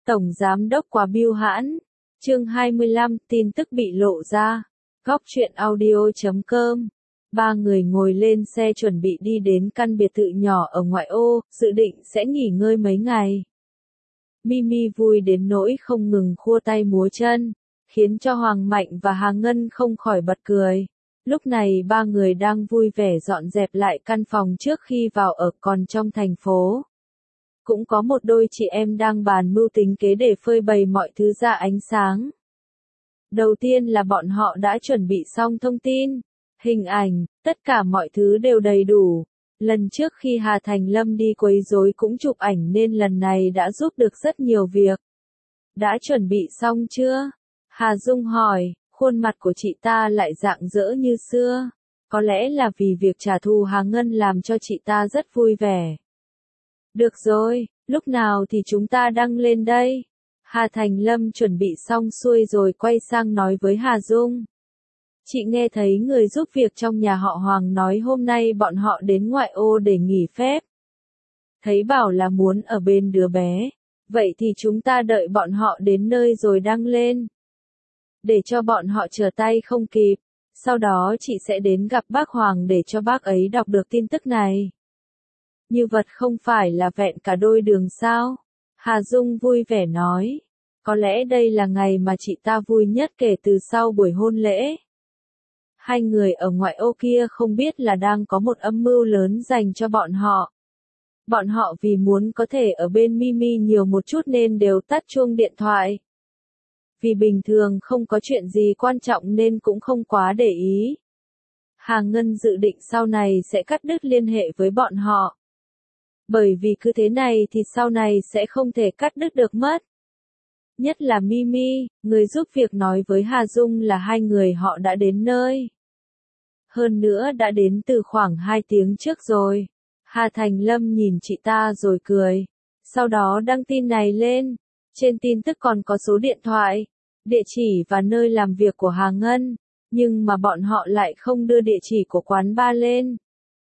Tổng Giám đốc quá bưu hãn. Chương 25, tin tức bị lộ ra. Góc truyện audio.com. Ba người ngồi lên xe chuẩn bị đi đến căn biệt thự nhỏ ở ngoại ô, dự định sẽ nghỉ ngơi mấy ngày. Mimi vui đến nỗi không ngừng khua tay múa chân, khiến cho Hoàng Mạnh và Hà Ngân không khỏi bật cười. Lúc này ba người đang vui vẻ dọn dẹp lại căn phòng trước khi vào ở, còn trong thành phố. Cũng có một đôi chị em đang bàn mưu tính kế để phơi bày mọi thứ ra ánh sáng. Đầu tiên là bọn họ đã chuẩn bị xong thông tin, hình ảnh, tất cả mọi thứ đều đầy đủ. Lần trước khi Hà Thành Lâm đi quấy rối cũng chụp ảnh nên lần này đã giúp được rất nhiều việc. Đã chuẩn bị xong chưa? Hà Dung hỏi, khuôn mặt của chị ta lại rạng rỡ như xưa. Có lẽ là vì việc trả thù Hà Ngân làm cho chị ta rất vui vẻ. Được rồi, lúc nào thì chúng ta đăng lên đây? Hà Thành Lâm chuẩn bị xong xuôi rồi quay sang nói với Hà Dung. Chị nghe thấy người giúp việc trong nhà họ Hoàng nói hôm nay bọn họ đến ngoại ô để nghỉ phép. Thấy bảo là muốn ở bên đứa bé. Vậy thì chúng ta đợi bọn họ đến nơi rồi đăng lên. Để cho bọn họ trở tay không kịp. Sau đó chị sẽ đến gặp bác Hoàng để cho bác ấy đọc được tin tức này. Như vật không phải là vẹn cả đôi đường sao? Hà Dung vui vẻ nói. Có lẽ đây là ngày mà chị ta vui nhất kể từ sau buổi hôn lễ. Hai người ở ngoại ô kia không biết là đang có một âm mưu lớn dành cho bọn họ. Bọn họ vì muốn có thể ở bên Mimi nhiều một chút nên đều tắt chuông điện thoại. Vì bình thường không có chuyện gì quan trọng nên cũng không quá để ý. Hà Ngân dự định sau này sẽ cắt đứt liên hệ với bọn họ. Bởi vì cứ thế này thì sau này sẽ không thể cắt đứt được mất. Nhất là Mimi, người giúp việc nói với Hà Dung là hai người họ đã đến nơi. Hơn nữa đã đến từ khoảng 2 tiếng trước rồi. Hà Thành Lâm nhìn chị ta rồi cười. Sau đó đăng tin này lên. Trên tin tức còn có số điện thoại, địa chỉ và nơi làm việc của Hà Ngân. Nhưng mà bọn họ lại không đưa địa chỉ của quán bar lên.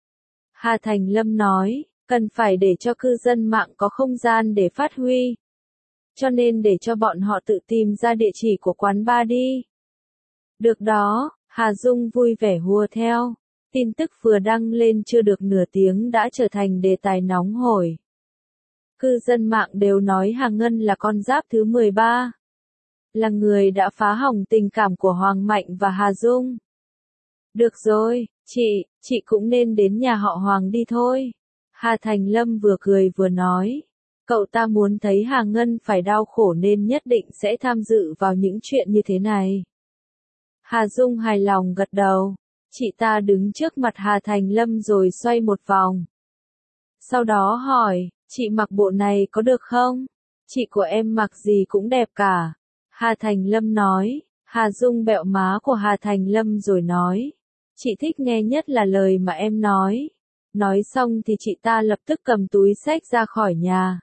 Hà Thành Lâm nói, cần phải để cho cư dân mạng có không gian để phát huy. Cho nên để cho bọn họ tự tìm ra địa chỉ của quán bar đi. Được đó, Hà Dung vui vẻ hùa theo. Tin tức vừa đăng lên chưa được nửa tiếng đã trở thành đề tài nóng hổi. Cư dân mạng đều nói Hà Ngân là con giáp thứ 13. Là người đã phá hỏng tình cảm của Hoàng Mạnh và Hà Dung. Được rồi, chị cũng nên đến nhà họ Hoàng đi thôi. Hà Thành Lâm vừa cười vừa nói. Cậu ta muốn thấy Hà Ngân phải đau khổ nên nhất định sẽ tham dự vào những chuyện như thế này. Hà Dung hài lòng gật đầu. Chị ta đứng trước mặt Hà Thành Lâm rồi xoay một vòng. Sau đó hỏi, chị mặc bộ này có được không? Chị của em mặc gì cũng đẹp cả. Hà Thành Lâm nói. Hà Dung bẹo má của Hà Thành Lâm rồi nói. Chị thích nghe nhất là lời mà em nói. Nói xong thì chị ta lập tức cầm túi xách ra khỏi nhà.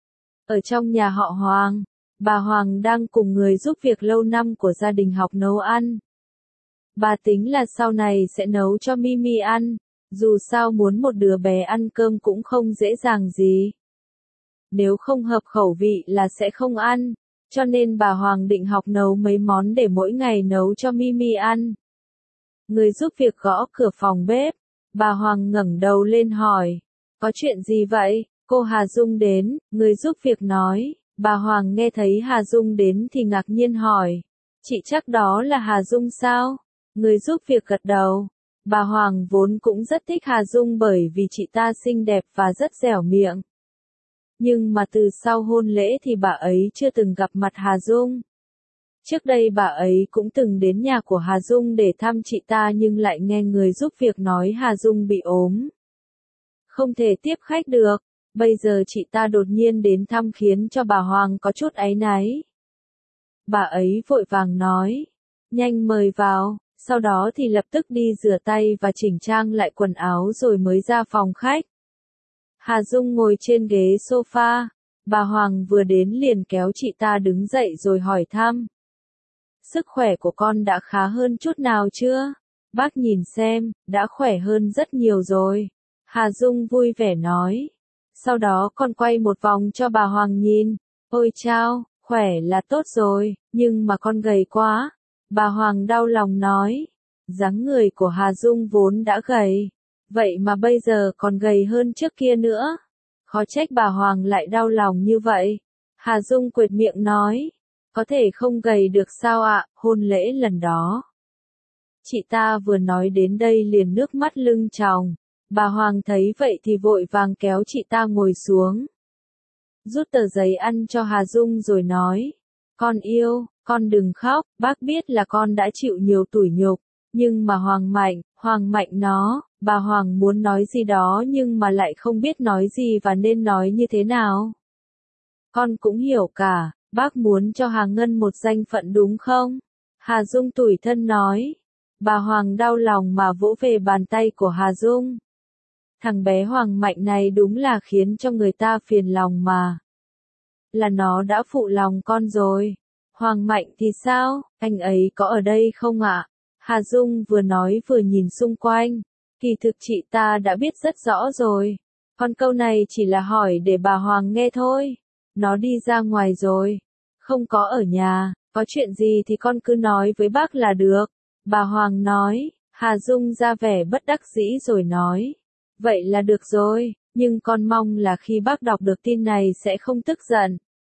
Ở trong nhà họ Hoàng, bà Hoàng đang cùng người giúp việc lâu năm của gia đình học nấu ăn. Bà tính là sau này sẽ nấu cho Mimi ăn, dù sao muốn một đứa bé ăn cơm cũng không dễ dàng gì. Nếu không hợp khẩu vị là sẽ không ăn, cho nên bà Hoàng định học nấu mấy món để mỗi ngày nấu cho Mimi ăn. Người giúp việc gõ cửa phòng bếp, bà Hoàng ngẩng đầu lên hỏi, có chuyện gì vậy? Cô Hà Dung đến, người giúp việc nói. Bà Hoàng nghe thấy Hà Dung đến thì ngạc nhiên hỏi, chị chắc đó là Hà Dung sao? Người giúp việc gật đầu. Bà Hoàng vốn cũng rất thích Hà Dung bởi vì chị ta xinh đẹp và rất dẻo miệng. Nhưng mà từ sau hôn lễ thì bà ấy chưa từng gặp mặt Hà Dung. Trước đây bà ấy cũng từng đến nhà của Hà Dung để thăm chị ta nhưng lại nghe người giúp việc nói Hà Dung bị ốm. Không thể tiếp khách được. Bây giờ chị ta đột nhiên đến thăm khiến cho bà Hoàng có chút áy náy. Bà ấy vội vàng nói, nhanh mời vào, sau đó thì lập tức đi rửa tay và chỉnh trang lại quần áo rồi mới ra phòng khách. Hà Dung ngồi trên ghế sofa, bà Hoàng vừa đến liền kéo chị ta đứng dậy rồi hỏi thăm. Sức khỏe của con đã khá hơn chút nào chưa? Bác nhìn xem, đã khỏe hơn rất nhiều rồi. Hà Dung vui vẻ nói. Sau đó con quay một vòng cho bà Hoàng nhìn. Ôi chao, khỏe là tốt rồi, nhưng mà con gầy quá. Bà Hoàng đau lòng nói. Dáng người của Hà Dung vốn đã gầy. Vậy mà bây giờ còn gầy hơn trước kia nữa. Khó trách bà Hoàng lại đau lòng như vậy. Hà Dung quệt miệng nói. Có thể không gầy được sao ạ, hôn lễ lần đó. Chị ta vừa nói đến đây liền nước mắt lưng tròng. Bà Hoàng thấy vậy thì vội vàng kéo chị ta ngồi xuống. Rút tờ giấy ăn cho Hà Dung rồi nói. Con yêu, con đừng khóc, bác biết là con đã chịu nhiều tủi nhục. Nhưng mà Hoàng Mạnh nó, bà Hoàng muốn nói gì đó nhưng mà lại không biết nói gì và nên nói như thế nào. Con cũng hiểu cả, bác muốn cho Hà Ngân một danh phận đúng không? Hà Dung tủi thân nói. Bà Hoàng đau lòng mà vỗ về bàn tay của Hà Dung. Thằng bé Hoàng Mạnh này đúng là khiến cho người ta phiền lòng mà. Là nó đã phụ lòng con rồi. Hoàng Mạnh thì sao, anh ấy có ở đây không ạ? Hà Dung vừa nói vừa nhìn xung quanh. Kỳ thực chị ta đã biết rất rõ rồi. Còn câu này chỉ là hỏi để bà Hoàng nghe thôi. Nó đi ra ngoài rồi. Không có ở nhà, có chuyện gì thì con cứ nói với bác là được. Bà Hoàng nói. Hà Dung ra vẻ bất đắc dĩ rồi nói. Vậy là được rồi, nhưng con mong là khi bác đọc được tin này sẽ không tức giận.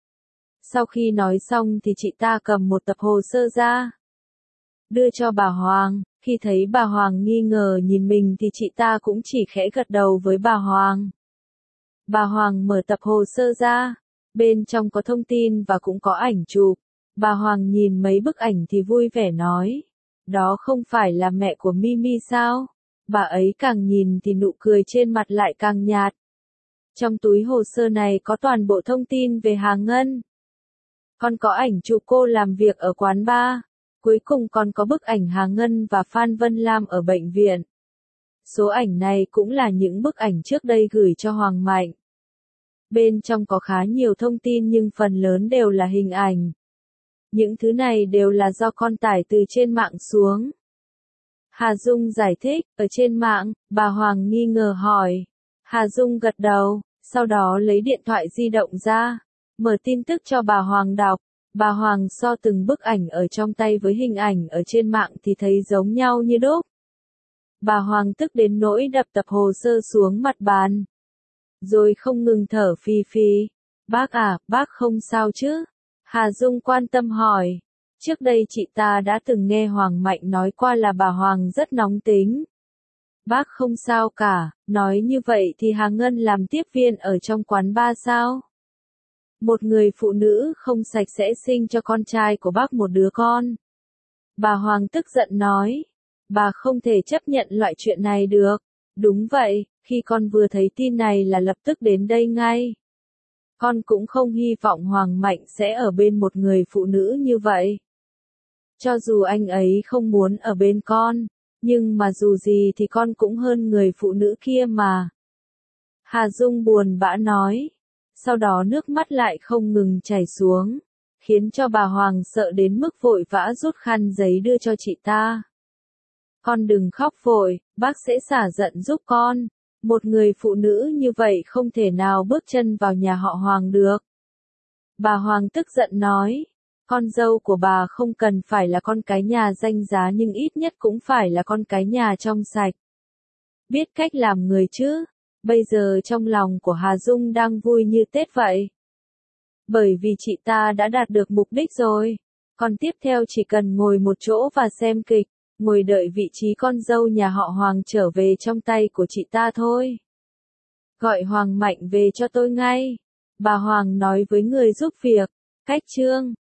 Sau khi nói xong thì chị ta cầm một tập hồ sơ ra. Đưa cho bà Hoàng, khi thấy bà Hoàng nghi ngờ nhìn mình thì chị ta cũng chỉ khẽ gật đầu với bà Hoàng. Bà Hoàng mở tập hồ sơ ra, bên trong có thông tin và cũng có ảnh chụp. Bà Hoàng nhìn mấy bức ảnh thì vui vẻ nói. Đó không phải là mẹ của Mimi sao? Bà ấy càng nhìn thì nụ cười trên mặt lại càng nhạt. Trong túi hồ sơ này có toàn bộ thông tin về Hà Ngân. Còn có ảnh chụp cô làm việc ở quán bar. Cuối cùng còn có bức ảnh Hà Ngân và Phan Vân Lam ở bệnh viện. Số ảnh này cũng là những bức ảnh trước đây gửi cho Hoàng Mạnh. Bên trong có khá nhiều thông tin nhưng phần lớn đều là hình ảnh. Những thứ này đều là do con tải từ trên mạng xuống. Hà Dung giải thích, ở trên mạng, bà Hoàng nghi ngờ hỏi. Hà Dung gật đầu, sau đó lấy điện thoại di động ra, mở tin tức cho bà Hoàng đọc. Bà Hoàng so từng bức ảnh ở trong tay với hình ảnh ở trên mạng thì thấy giống nhau như đúc. Bà Hoàng tức đến nỗi đập tập hồ sơ xuống mặt bàn. Rồi không ngừng thở phì phì. Bác à, bác không sao chứ? Hà Dung quan tâm hỏi. Trước đây chị ta đã từng nghe Hoàng Mạnh nói qua là bà Hoàng rất nóng tính. Bác không sao cả, nói như vậy thì Hà Ngân làm tiếp viên ở trong quán bar sao? Một người phụ nữ không sạch sẽ sinh cho con trai của bác một đứa con. Bà Hoàng tức giận nói. Bà không thể chấp nhận loại chuyện này được. Đúng vậy, khi con vừa thấy tin này là lập tức đến đây ngay. Con cũng không hy vọng Hoàng Mạnh sẽ ở bên một người phụ nữ như vậy. Cho dù anh ấy không muốn ở bên con, nhưng mà dù gì thì con cũng hơn người phụ nữ kia mà. Hà Dung buồn bã nói. Sau đó nước mắt lại không ngừng chảy xuống, khiến cho bà Hoàng sợ đến mức vội vã rút khăn giấy đưa cho chị ta. Con đừng khóc vội, bác sẽ xả giận giúp con. Một người phụ nữ như vậy không thể nào bước chân vào nhà họ Hoàng được. Bà Hoàng tức giận nói. Con dâu của bà không cần phải là con cái nhà danh giá nhưng ít nhất cũng phải là con cái nhà trong sạch. Biết cách làm người chứ. Bây giờ trong lòng của Hà Dung đang vui như Tết vậy. Bởi vì chị ta đã đạt được mục đích rồi. Còn tiếp theo chỉ cần ngồi một chỗ và xem kịch, ngồi đợi vị trí con dâu nhà họ Hoàng trở về trong tay của chị ta thôi. Gọi Hoàng Mạnh về cho tôi ngay. Bà Hoàng nói với người giúp việc. Cách chương